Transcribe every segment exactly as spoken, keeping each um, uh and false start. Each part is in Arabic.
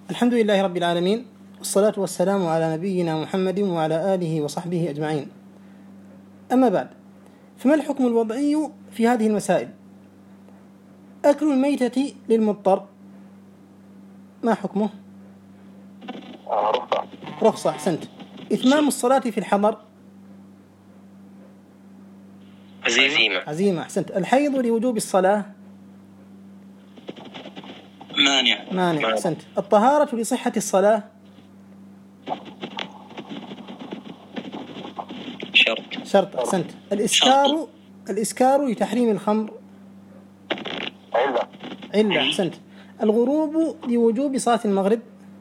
الحمد لله رب العالمين، والصلاة والسلام على نبينا محمد وعلى آله وصحبه أجمعين. أما بعد، فما الحكم الوضعي في هذه المسائل؟ أكل الميتة للمضطر ما حكمه؟ رخصة. رخصة، أحسنت. إتمام الصلاة في الحضر عزيمة. عزيمة، أحسنت. الحيض لوجوب الصلاة مانع. مانع، أحسنت. الطهارة لصحة الصلاة شرط. شرط، أحسنت. الإسكار شرط. الإسكار لتحريم الخمر علة. علة، أحسنت. الغروب لوجوب صلاة المغرب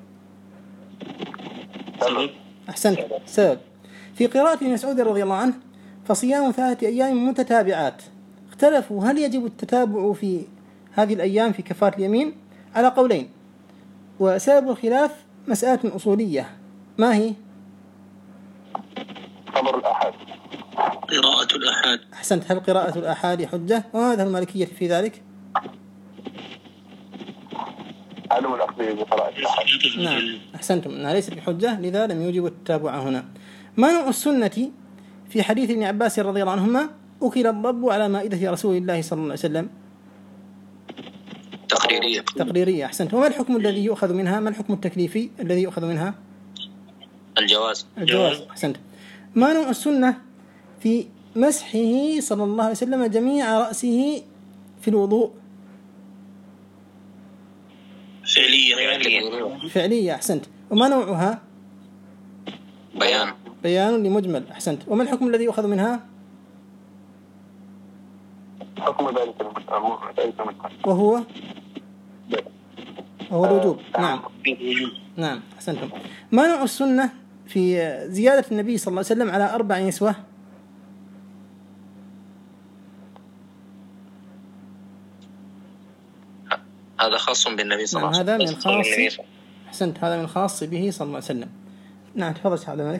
سبب. أحسنت، سبب. في قراءة ابن مسعود رضي الله عنه: فصيام ثلاثة أيام متتابعات. اختلفوا هل يجب التتابع في هذه الأيام في كفارة اليمين؟ على قولين، وسبب الخلاف مسألة أصولية. ما هي؟ خبر الأحد. قراءة الأحاد. أحسنت. هل قراءة الآحاد حجة؟ وماذا المالكية في ذلك؟ عدم الأخذ بقراءة الأحد. نعم، أحسنتم، أنها ليست بحجة، لذا لم يوجب التتابع هنا. ما نوع السنة في حديث ابن عباس رضي الله عنهما: أكل الضب على مائدة رسول الله صلى الله عليه وسلم؟ تقريرية. تقريرية، أحسنت. وما الحكم الذي يؤخذ منها؟ ما الحكم التكليفي الذي يؤخذ منها؟ الجواز. الجواز، أحسنت. ما نوع السنة في مسحه صلى الله عليه وسلم جميع رأسه في الوضوء؟ فعلية. فعلية، أحسنت. وما نوعها؟ بيان. بيان لمجمل، أحسنت. وما الحكم الذي يؤخذ منها؟ حكم ذلك المسلم وهو وهو الوجوب. نعم نعم، أحسنتم. ما نوع السنة في زيادة النبي صلى الله عليه وسلم على أربع نسوة؟ هذا خاص بالنبي صلى الله عليه وسلم. هذا من خاص. أحسنت، هذا من خاص به صلى الله عليه وسلم. نعم، تفضل شيخ عبد الملك.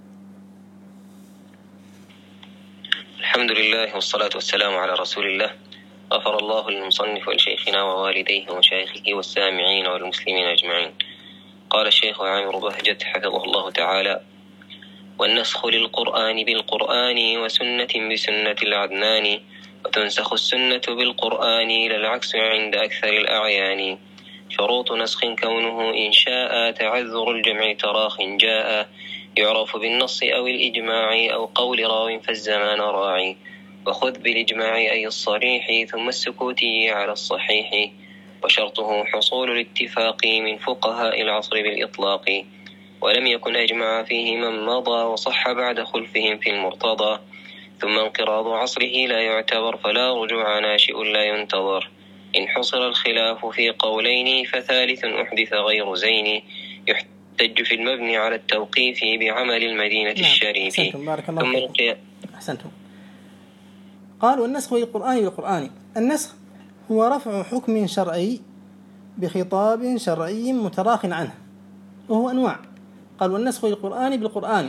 الحمد لله والصلاة والسلام على رسول الله. غفر الله للمصنف ولشيخنا ووالديه ومشايخه والسامعين والمسلمين أجمعين. قال الشيخ عامر بهجة حفظه الله تعالى: والنسخ للقرآن بالقرآن وسنة بسنة العدنان، وتنسخ السنة بالقرآن لا العكس عند أكثر الأعيان. شروط نسخ كونه إن شاء تعذر الجمع تراخ جاء، يعرف بالنص أو الإجماع أو قول راو فالزمان راعي، وخذ بالإجماع أي الصريح ثم السكوتي على الصحيح، وشرطه حصول الاتفاق من فقهاء العصر بالإطلاق، ولم يكن أجمع فيه من مضى وصح بعد خلفهم في المرتضى، ثم انقراض عصره لا يعتبر فلا رجوع ناشئ لا ينتظر. إن حصل الخلاف في قولين فثالث أحدث غير زين، يحتج في المبني على التوقيف بعمل المدينة الشريف. أحسنتم، بارك الله فيكم. أحسنتم. قال: والنسخ للقرآن بالقرآن. النسخ هو رفع حكم شرعي بخطاب شرعي متراخ عنه، وهو أنواع. قال: والنسخ للقرآن بالقرآن.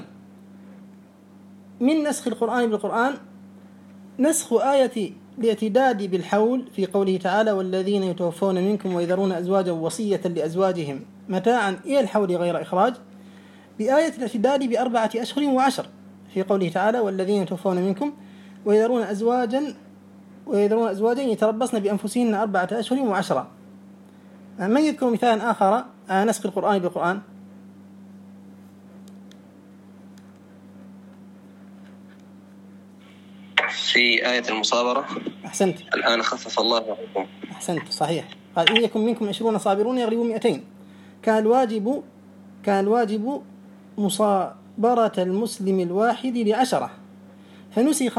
من نسخ القرآن بالقرآن: نسخ آية الاعتداد بالحول في قوله تعالى: والذين يتوفون منكم ويذرون أزواجا وصية لأزواجهم متاعا إلى الحول غير إخراج، بآية الاعتداد بأربعة أشهر وعشر في قوله تعالى: والذين يتوفون منكم ويذرون أزواجا ويذرون أزواجا يتربصن بأنفسهن أربعة أشهر وعشرة. من يذكر مثالا آخر على نسخ القرآن بالقرآن؟ في آية المصابرة. أحسنت. الآن خفف الله عنكم. أحسنت، صحيح. قال: إن يكن منكم عشرون صابرون يغلبوا مئتين. كان الواجب كان الواجب مصابرة المسلم الواحد لعشرة، فنسخ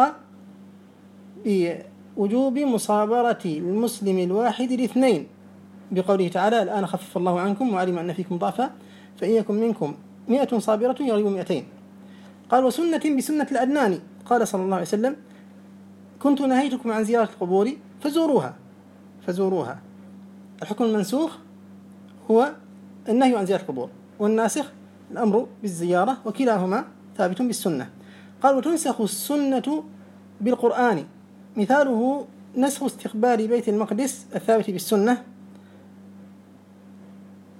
بوجوب مصابرة المسلم الواحد لاثنين بقوله تعالى: الآن خفف الله عنكم وعلم أن فيكم ضعفا فإن يكن منكم مئة صابرة يغلبوا مئتين. قال: وسنة بسنة العدنان. قال صلى الله عليه وسلم: كنت نهيتكم عن زيارة القبور فزوروها فزوروها. الحكم المنسوخ هو النهي عن زيارة القبور، والناسخ الأمر بالزيارة، وكلاهما ثابت بالسنة. قال: وتنسخ السنة بالقرآن. مثاله نسخ استقبال بيت المقدس الثابت بالسنة،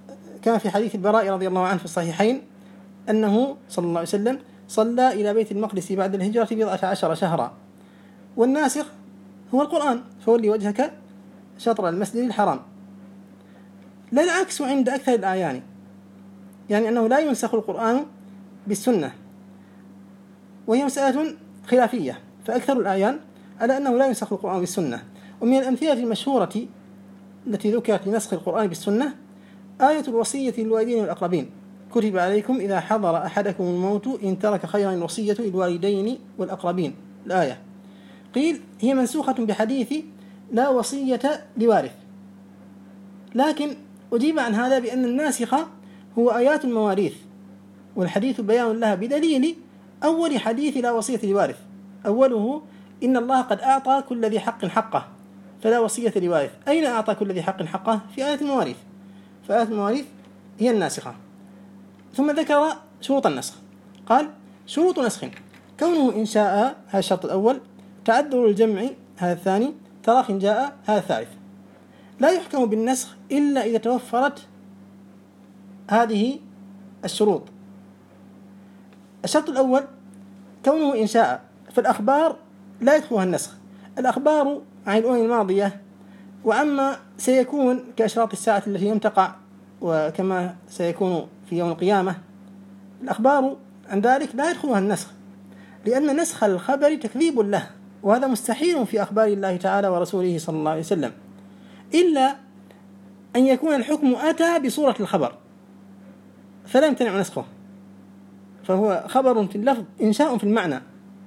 كان في حديث البراء رضي الله عنه في الصحيحين أنه صلى الله عليه وسلم صلى إلى بيت المقدس بعد الهجرة بضعة عشر شهرا، والناسخ هو القرآن، فولي وجهك شطر المسجد الحرام. لا العكس عند أكثر الأعيان، يعني أنه لا ينسخ القرآن بالسنة، وهي مسألة خلافية، فأكثر الأعيان على أنه لا ينسخ القرآن بالسنة. ومن الأمثلة المشهورة التي ذكرت لنسخ القرآن بالسنة آية الوصية للوالدين والأقربين: كتب عليكم إذا حضر أحدكم الموت إن ترك خيرا الوصية للوالدين والأقربين، الآية. قيل هي منسوخة بحديث لا وصية لوارث، لكن أجيب عن هذا بأن الناسخ هو آيات المواريث، والحديث بيان لها بدليل أول حديث لا وصية لوارث، أوله إن الله قد أعطى كل ذي حق حقه فلا وصية لوارث. أين أعطى كل ذي حق حقه؟ في آية المواريث، فآية المواريث هي الناسخة. ثم ذكر شروط النسخ، قال: شروط نسخ: كونه إن شاء، هذا الشرط الأول، تعذر الجمع هذا الثاني، تراخ جاء هذا الثالث. لا يحكم بالنسخ إلا إذا توفرت هذه الشروط. الشرط الأول كونه إن شاء، فالأخبار لا يدخلها النسخ. الأخبار عن الأمم الماضية وعما سيكون كأشراط الساعة التي لم تقع وكما سيكون في يوم القيامة، الأخبار عن ذلك لا يدخلها النسخ، لأن نسخ الخبر تكذيب له، وهذا مستحيل في أخبار الله تعالى ورسوله صلى الله عليه وسلم، إلا أن يكون الحكم أتى بصورة الخبر فلا يمتنع نسخه، فهو خبر في اللفظ إنشاء في المعنى،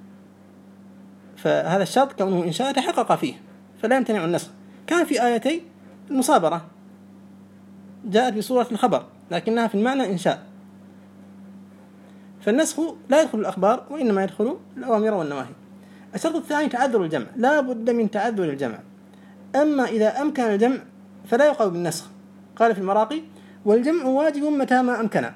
فهذا الشرط كونه إنشاء تحقق فيه فلا يمتنع النسخ. كان في آيتي المصابرة جاءت بصورة الخبر لكنها في المعنى إنشاء، فالنسخ لا يدخل الأخبار وإنما يدخل الأوامر والنواهي. الشرط الثاني تعذر الجمع، لا بد من تعذر الجمع، أما إذا أمكن الجمع فلا يقال بالنسخ. قال في المراقي: والجمع واجب متى ما أمكن،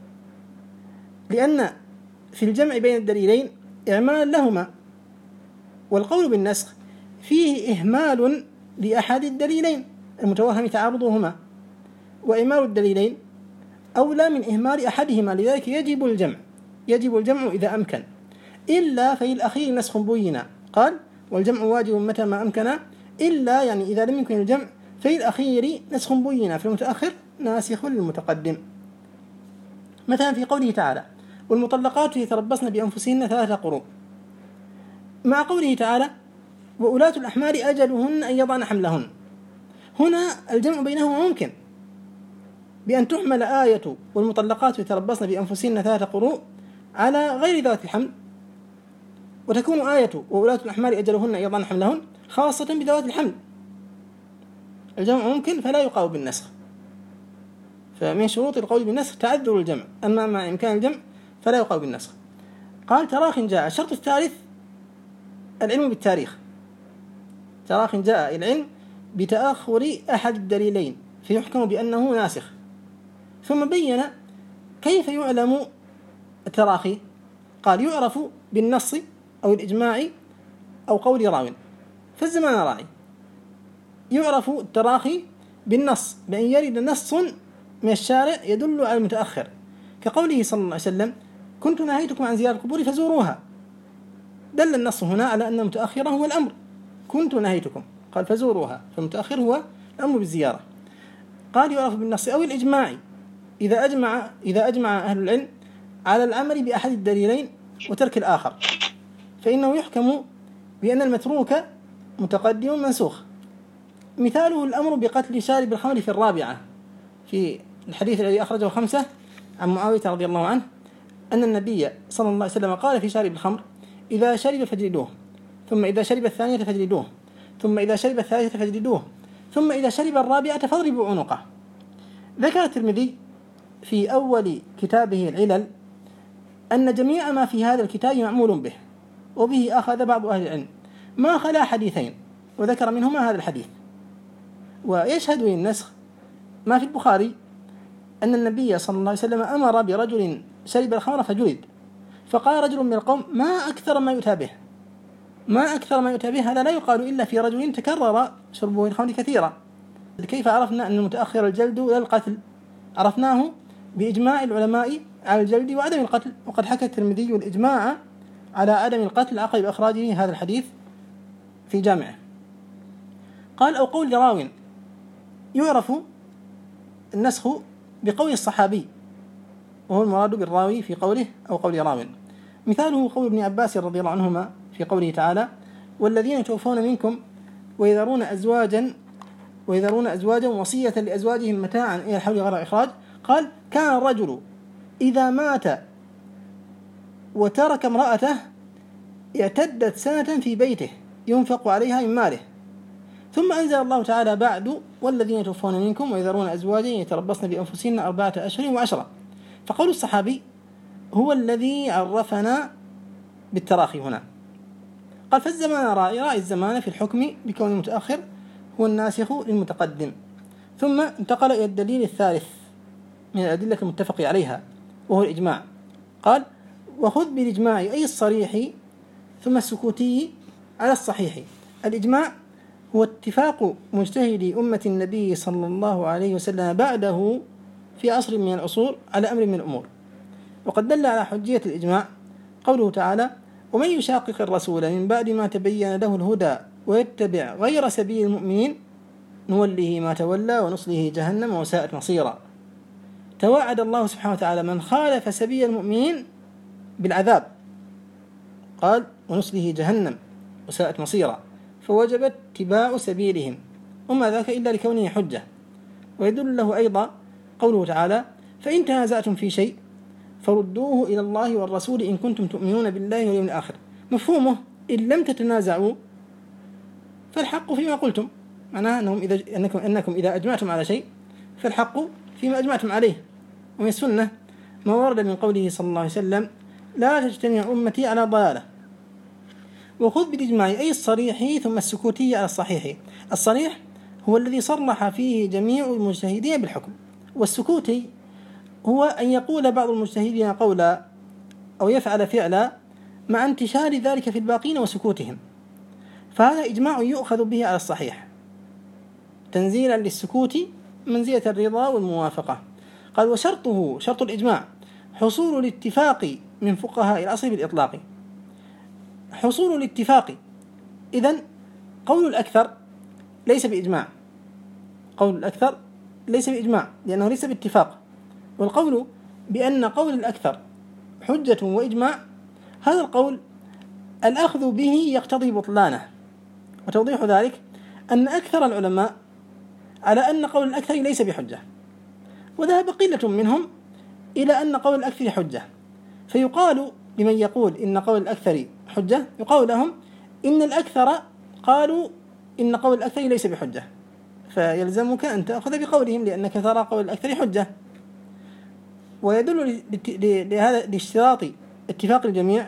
لأن في الجمع بين الدليلين إعمال لهما، والقول بالنسخ فيه إهمال لأحد الدليلين المتوهم تعارضهما، وإهمال الدليلين أولى من إهمال أحدهما، لذلك يجب الجمع يجب الجمع إذا أمكن، إلا في الأخير نسخ بينا. قال: والجمع واجب متى ما أمكن، إلا يعني إذا لم يمكن الجمع في الأخير نسخ بينا، في المتأخر ناسخ للمتقدم. مثلا في قوله تعالى: والمطلقات يتربصن بأنفسهن ثلاثة قروء، مع قوله تعالى: وأولاة الأحمال أجلهن أن يضعن حملهن. هنا الجمع بينهما ممكن بأن تحمل آية والمطلقات يتربصن بأنفسهن ثلاثة قروء على غير ذات الحمل، وتكون آية وأولاة الأحمال أجلهن أن يضعن حملهن خاصة بذوات الحمل. الجمع ممكن فلا يقال بالنسخ، فمن شروط القول بالنسخ تعذر الجمع، أما مع إمكان الجمع فلا يقال بالنسخ. قال: تراخ جاء. الشرط الثالث العلم بالتاريخ، تراخ جاء العلم بتأخر أحد الدليلين فيحكم بأنه ناسخ. ثم بين كيف يعلم التراخي، قال: يعرف بالنص أو الإجماع أو قول راو، فالزمان راعي. يعرف التراخي بالنص، بأن يرد نص من الشارع يدل على المتأخر، كقوله صلى الله عليه وسلم: كنت نهيتكم عن زيارة القبور فزوروها، دل النص هنا على أن المتأخر هو الأمر، كنت نهيتكم، قال فزوروها، فالمتأخر هو الأمر بالزيارة. قال: يعرف بالنص أو الإجماع، إذا أجمع إذا أجمع أهل العلم على العمل بأحد الدليلين وترك الآخر فإنه يحكم بأن المتروك متقدم منسوخ. مثاله الأمر بقتل شارب الخمر في الرابعة، في الحديث الذي أخرجه خمسة عن معاوية رضي الله عنه أن النبي صلى الله عليه وسلم قال في شارب الخمر: إذا شرب فاجلدوه، ثم إذا شرب الثانية فاجلدوه، ثم إذا شرب الثالثة فاجلدوه، ثم إذا شرب الرابعة فاضربوا عنقه. ذكر الترمذي في أول كتابه العلل أن جميع ما في هذا الكتاب معمول به، وبه أخذ بعض أهل العلم، ما خلا حديثين، وذكر منهما هذا الحديث. ويشهد للنسخ ما في البخاري أن النبي صلى الله عليه وسلم أمر برجل شرب الخمر فجلد، فقال رجل من القوم: ما أكثر ما يؤتى به ما أكثر ما يؤتى به هذا لا يقال إلا في رجل تكرر شربه الخمر كثيرا. كيف عرفنا أن المتأخر الجلد لا القتل؟ عرفناه بإجماع العلماء على الجلد وعدم القتل، وقد حكى الترمذي الإجماع على عدم القتل عقب إخراجه هذا الحديث في جامعه. قال: أو قول راو، يعرف النسخ بقول الصحابي، وهو المراد بالراوي في قوله أو قول راو. مثاله قول ابن عباس رضي الله عنهما في قوله تعالى: والذين يتوفون منكم ويذرون أزواجا ويذرون أزواجا وصية لأزواجهم متاعا إلى الحول غير إخراج. قال: كان الرجل إذا مات وترك امرأته اعتدت سنة في بيته ينفق عليها من ماله، ثم أنزل الله تعالى بعد: والذين يتوفون منكم ويذرون أزواجا يتربصن بأنفسهن أربعة أشهر وعشرة. فقول الصحابي هو الذي عرفنا بالتراخي هنا. قال: فالزمان راعي راعي الزمان في الحكم بكون المتأخر هو الناسخ للمتقدم. ثم انتقل إلى الدليل الثالث من الأدلة المتفق عليها وهو الإجماع. قال: وخذ بالإجماع أي الصريح ثم السكوتي على الصحيح. الإجماع هو اتفاق مجتهدي أمة النبي صلى الله عليه وسلم بعده في عصر من العصور على أمر من الأمور. وقد دل على حجية الإجماع قوله تعالى: ومن يشاقق الرسول من بعد ما تبين له الهدى ويتبع غير سبيل المؤمنين نوله ما تولى ونصله جهنم وساءت مصيرا. توعد الله سبحانه وتعالى من خالف سبيل المؤمنين بالعذاب، قال: ونصله جهنم وساءت مصيرا، فوجبت اتباع سبيلهم وما ذاك إلا لكونه حجة. ويدل له أيضا قوله تعالى: فإن تنازعتم في شيء فردوه إلى الله والرسول إن كنتم تؤمنون بالله واليوم الآخر. مفهومه إن لم تتنازعوا فالحق فيما قلتم، معناه أنهم إذا أنكم, أنكم إذا أجمعتم على شيء فالحق فيما أجمعتم عليه. ومن السنة ما ورد من قوله صلى الله عليه وسلم: لا تجتمع أمتي على ضلالة. وخذ بالإجماع أي الصريح ثم السكوتي على الصحيح. الصريح هو الذي صرح فيه جميع المجتهدين بالحكم، والسكوتي هو أن يقول بعض المجتهدين قولا أو يفعل فعلا مع انتشار ذلك في الباقين وسكوتهم، فهذا إجماع يؤخذ به على الصحيح تنزيلا للسكوت منزلة الرضا والموافقة. قال: وشرطه شرط الإجماع حصول الاتفاق من فقهاء العصر بالإطلاق. حصول الاتفاق، إذن قول الأكثر ليس بإجماع، قول الأكثر ليس بإجماع لأنه ليس باتفاق. والقول بأن قول الأكثر حجة وإجماع، هذا القول الأخذ به يقتضي بطلانه. وتوضيح ذلك أن أكثر العلماء على أن قول الأكثر ليس بحجة، وذهب قلة منهم إلى أن قول الأكثر حجة. فيقال لمن يقول إن قول الأكثر حجة، يقال لهم إن الأكثر قالوا إن قول الأكثر ليس بحجة، فيلزمك أن تأخذ بقولهم لأنك ترى قول الأكثر حجة. ويدل لهذا لاشتراط اتفاق الجميع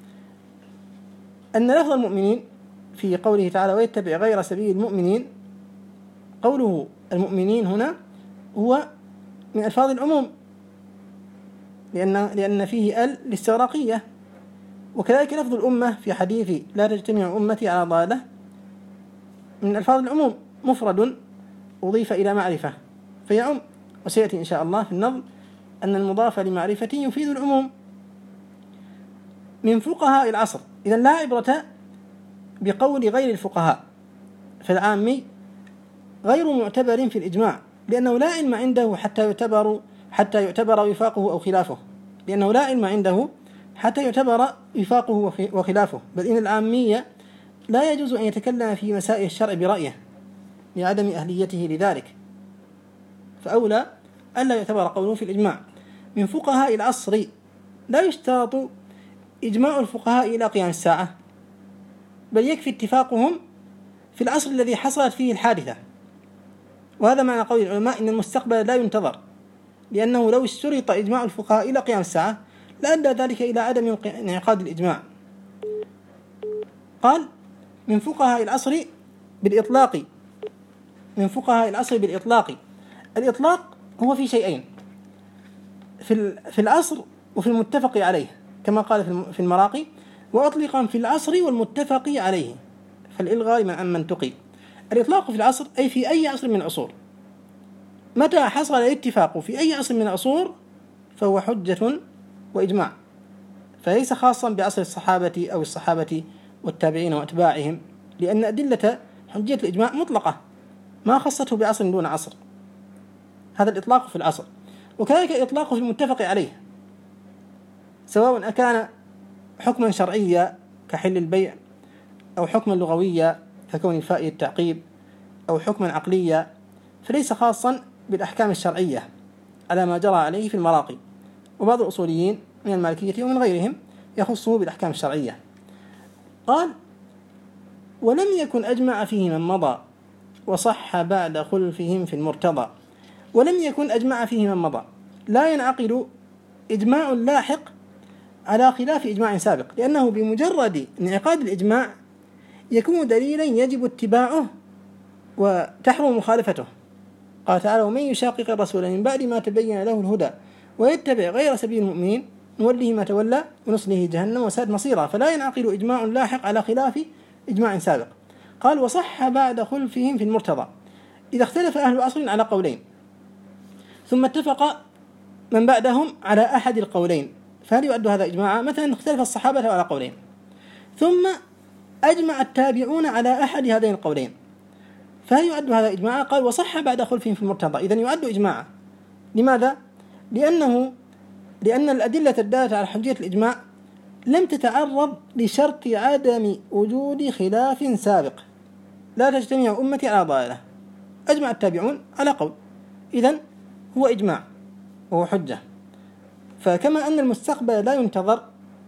أن لفظ المؤمنين في قوله تعالى: ويتبع غير سبيل المؤمنين، قوله المؤمنين هنا هو من ألفاظ العموم لأن لأن فيه ال الاستغراقية. وكذلك لفظ الأمة في حديث لا تجتمع أمتي على ضالة من ألفاظ العموم، مفرد أضيف إلى معرفة فيعم. وسيأتي إن شاء الله في النظم أن المضاف لمعرفة يفيد العموم. من فقهاء العصر، إذن لا عبرة بقول غير الفقهاء، فالعامي غير معتبر في الإجماع لأنه لا علم عنده حتى يعتبر حتى يعتبر وفاقه أو خلافه، لأنه لا علم عنده حتى يعتبر وفاقه وخلافه. بل إن العامية لا يجوز أن يتكلم في مسائل الشرع برأيه لعدم أهليته لذلك، فأولى ألا يعتبر قوله في الإجماع. من فقهاء العصر لا يشترط إجماع الفقهاء إلى قيام الساعة، بل يكفي اتفاقهم في العصر الذي حصلت فيه الحادثة. وهذا معنى قول العلماء إن المستقبل لا ينتظر، لأنه لو اشترط إجماع الفقهاء إلى قيام الساعة لأدى ذلك إلى عدم انعقاد الإجماع. قال: من فقهاء العصر بالإطلاق. من فقهاء العصر بالإطلاق، الإطلاق هو في شيئين، في في العصر وفي المتفق عليه، كما قال في المراقي: وأطلقا في العصر والمتفق عليه، فالإلغاء من عمن تقي. الإطلاق في العصر أي في أي عصر من العصور، متى حصل الاتفاق في أي عصر من العصور فهو حجة وإجماع، فليس خاصا بعصر الصحابة أو الصحابة والتابعين وأتباعهم، لأن أدلة حجية الإجماع مطلقة ما خصته بعصر دون عصر. هذا الإطلاق في العصر، وكذلك الإطلاق في المتفق عليه، سواء أكان حكما شرعيا كحل البيع، أو حكما لغويا ككون الفاء التعقيب، أو حكما عقليا، فليس خاصا بالأحكام الشرعية على ما جرى عليه في المراقي. وبعض الأصوليين من المالكية ومن غيرهم يخصه بالأحكام الشرعية. قال: ولم يكن أجمع فيه من مضى وصح بعد خلفهم في المرتضى. ولم يكن أجمع فيه من مضى، لا ينعقد إجماع لاحق على خلاف إجماع سابق، لأنه بمجرد انعقاد الإجماع يكون دليلا يجب اتباعه وتحرم مخالفته. قال تعالى: ومن يشاقق الرسول من بعد ما تبين له الهدى ويتبع غير سبيل المؤمنين نوله ما تولى ونصله جهنم وساءت مصيرا. فلا ينعقد إجماع لاحق على خلاف إجماع سابق. قال: وصح بعد خلفهم في المرتضى، إذا اختلف أهل عصر على قولين ثم اتفق من بعدهم على أحد القولين فهل يعد هذا إجماعا؟ مثلا اختلف الصحابة على قولين ثم أجمع التابعون على أحد هذين القولين فهل يعد هذا إجماعا؟ قال: وصح بعد خلفهم في المرتضى، إذن يعد إجماعا. لماذا؟ لأنه لأن الأدلة الدالة على حجية الإجماع لم تتعرض لشرط عدم وجود خلاف سابق. لا تجتمع أمتي على ضلالة، أجمع التابعون على قول، إذن هو إجماع وهو حجة. فكما أن المستقبل لا ينتظر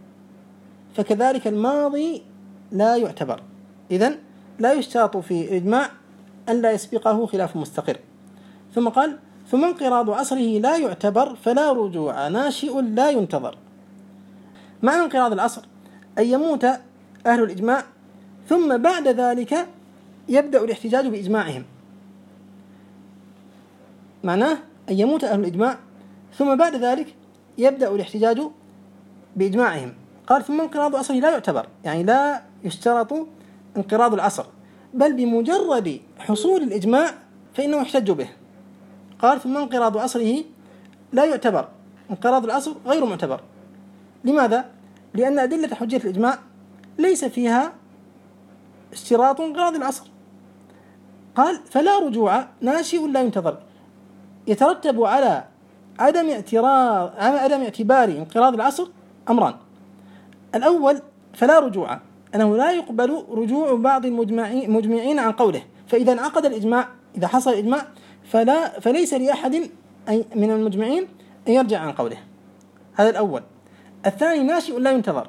فكذلك الماضي لا يعتبر، إذن لا يشترط في الإجماع أن لا يسبقه خلاف مستقر. ثم قال: ثم انقراض عصره لا يعتبر فلا رجوع ناشئ لا ينتظر. معنى انقراض العصر أن يموت أهل الإجماع ثم بعد ذلك يبدأ الاحتجاج بإجماعهم. معناه أن يموت أهل الإجماع ثم بعد ذلك يبدأ الاحتجاج بإجماعهم. قال: ثم انقراض عصره لا يعتبر، يعني لا يشترط انقراض العصر، بل بمجرد حصول الإجماع فإنه يحتج به. قال: ثم انقراض عصره لا يعتبر، انقراض العصر غير معتبر. لماذا؟ لأن أدلة حجية الإجماع ليس فيها اشتراط انقراض العصر. قال: فلا رجوع ناشئ لا ينتظر، يترتب على عدم اعتراض على عدم اعتبار انقراض العصر أمران. الأول فلا رجوع، أنه لا يقبل رجوع بعض المجمعين عن قوله، فإذا انعقد الإجماع، إذا حصل الإجماع فلا فليس لأحد من المجمعين أن يرجع عن قوله. هذا الأول. الثاني ناشئ لا ينتظر،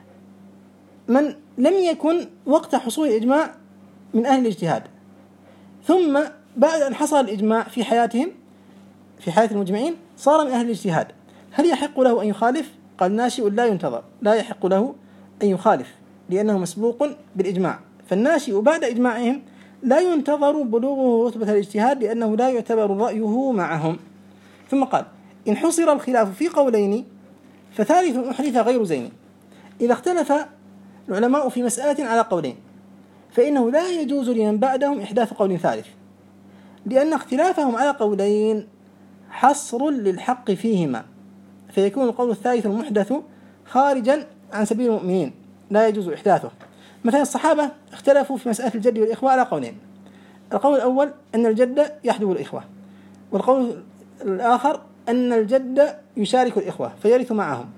من لم يكن وقت حصول الإجماع من أهل الاجتهاد ثم بعد أن حصل الإجماع في حياتهم في حياة المجمعين صار من أهل الاجتهاد، هل يحق له أن يخالف؟ قال: ناشئ لا ينتظر، لا يحق له أن يخالف لأنه مسبوق بالإجماع. فالناشئ بعد إجماعهم لا ينتظر بلوغه رتبة الاجتهاد لأنه لا يعتبر رأيه معهم. ثم قال: إن حصر الخلاف في قولين فثالث أحدث غير زين. إذا اختلف العلماء في مسألة على قولين فإنه لا يجوز لمن بعدهم إحداث قول ثالث، لأن اختلافهم على قولين حصر للحق فيهما، فيكون القول الثالث المحدث خارجا عن سبيل المؤمنين لا يجوز إحداثه. مثلا الصحابة اختلفوا في مسألة الجد والإخوة على قولين: القول الأول أن الجد يحجب الإخوة، والقول الآخر أن الجد يشارك الإخوة فيرث معهم.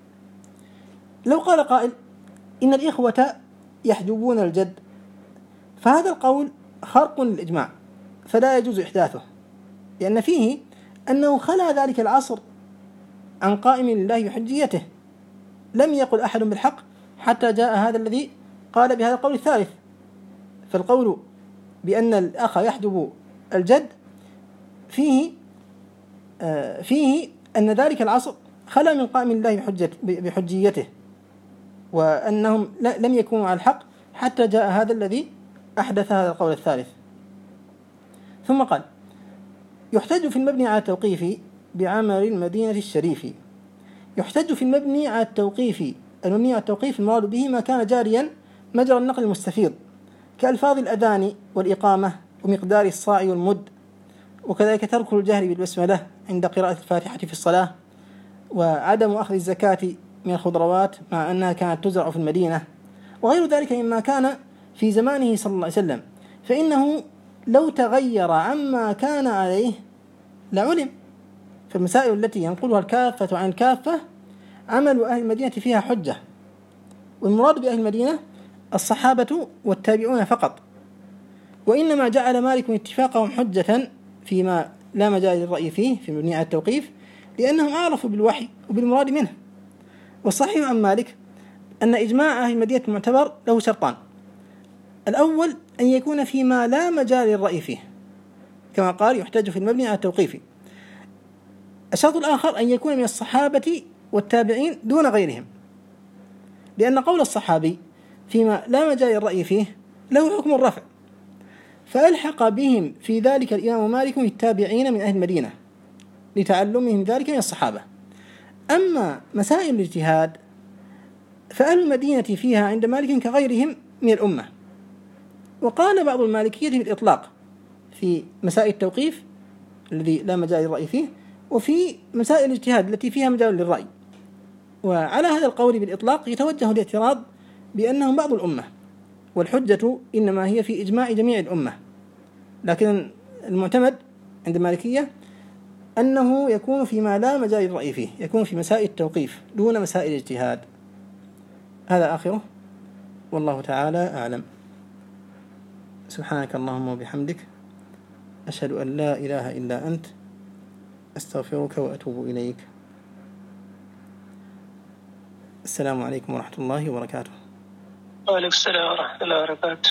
لو قال قائل إن الإخوة يحجبون الجد فهذا القول خرق للإجماع فلا يجوز إحداثه، لأن فيه أنه خلا ذلك العصر عن قائم لله بحجيته، لم يقل أحد بالحق حتى جاء هذا الذي قال بهذا القول الثالث. فالقول بأن الأخ يحجب الجد فيه آه فيه أن ذلك العصر خلا من قائم الله بحجيته، وأنهم لم يكونوا على الحق حتى جاء هذا الذي أحدث هذا القول الثالث. ثم قال: يحتج في المبني على التوقيف بعمل المدينة الشريف. يحتج في المبني على التوقيف، المبني على التوقيف المراد به ما كان جاريا مجرى النقل المستفيض كألفاظ الأذان والإقامة ومقدار الصاع والمد. وكذلك ترك الجهر بالبسملة عند قراءة الفاتحة في الصلاة، وعدم أخذ الزكاة من الخضروات مع أنها كانت تزرع في المدينة، وغير ذلك مما كان في زمانه صلى الله عليه وسلم، فإنه لو تغير عما كان عليه لعلم. فالمسائل التي ينقلها الكافة عن كافة عمل أهل المدينة فيها حجة، والمراد بأهل المدينة الصحابة والتابعون فقط، وإنما جعل مالك اتفاقهم حجة فيما لا مجال للرأي فيه في مبني على التوقيف، لأنهم أعرفوا بالوحي وبالمراد منه. والصحيح عن مالك أن إجماع أهل المدينة المعتبر له شرطان: الأول أن يكون فيما لا مجال للرأي فيه، كما قال يحتج في المبني على التوقيف. الشرط الآخر أن يكون من الصحابة والتابعين دون غيرهم، لأن قول الصحابي فيما لا مجال للرأي فيه له حكم الرفع، فألحق بهم في ذلك الإمام مالك التابعين من أهل المدينة لتعلمهم ذلك من الصحابة. أما مسائل الاجتهاد فأهل المدينة فيها عند مالك كغيرهم من الأمة. وقال بعض المالكية بالإطلاق في مسائل التوقيف الذي لا مجال للرأي فيه، وفي مسائل الاجتهاد التي فيها مجال للرأي. وعلى هذا القول بالإطلاق يتوجه الاعتراض بأنهم بعض الأمة، والحجة إنما هي في إجماع جميع الأمة. لكن المعتمد عند المالكية أنه يكون فيما لا مجال للرأي فيه، يكون في مسائل التوقيف دون مسائل الاجتهاد. هذا آخره، والله تعالى أعلم. سبحانك اللهم وبحمدك، أشهد أن لا إله إلا أنت، أستغفرك وأتوب إليك. السلام عليكم ورحمة الله وبركاته. وعليكم السلام ورحمة الله وبركاته.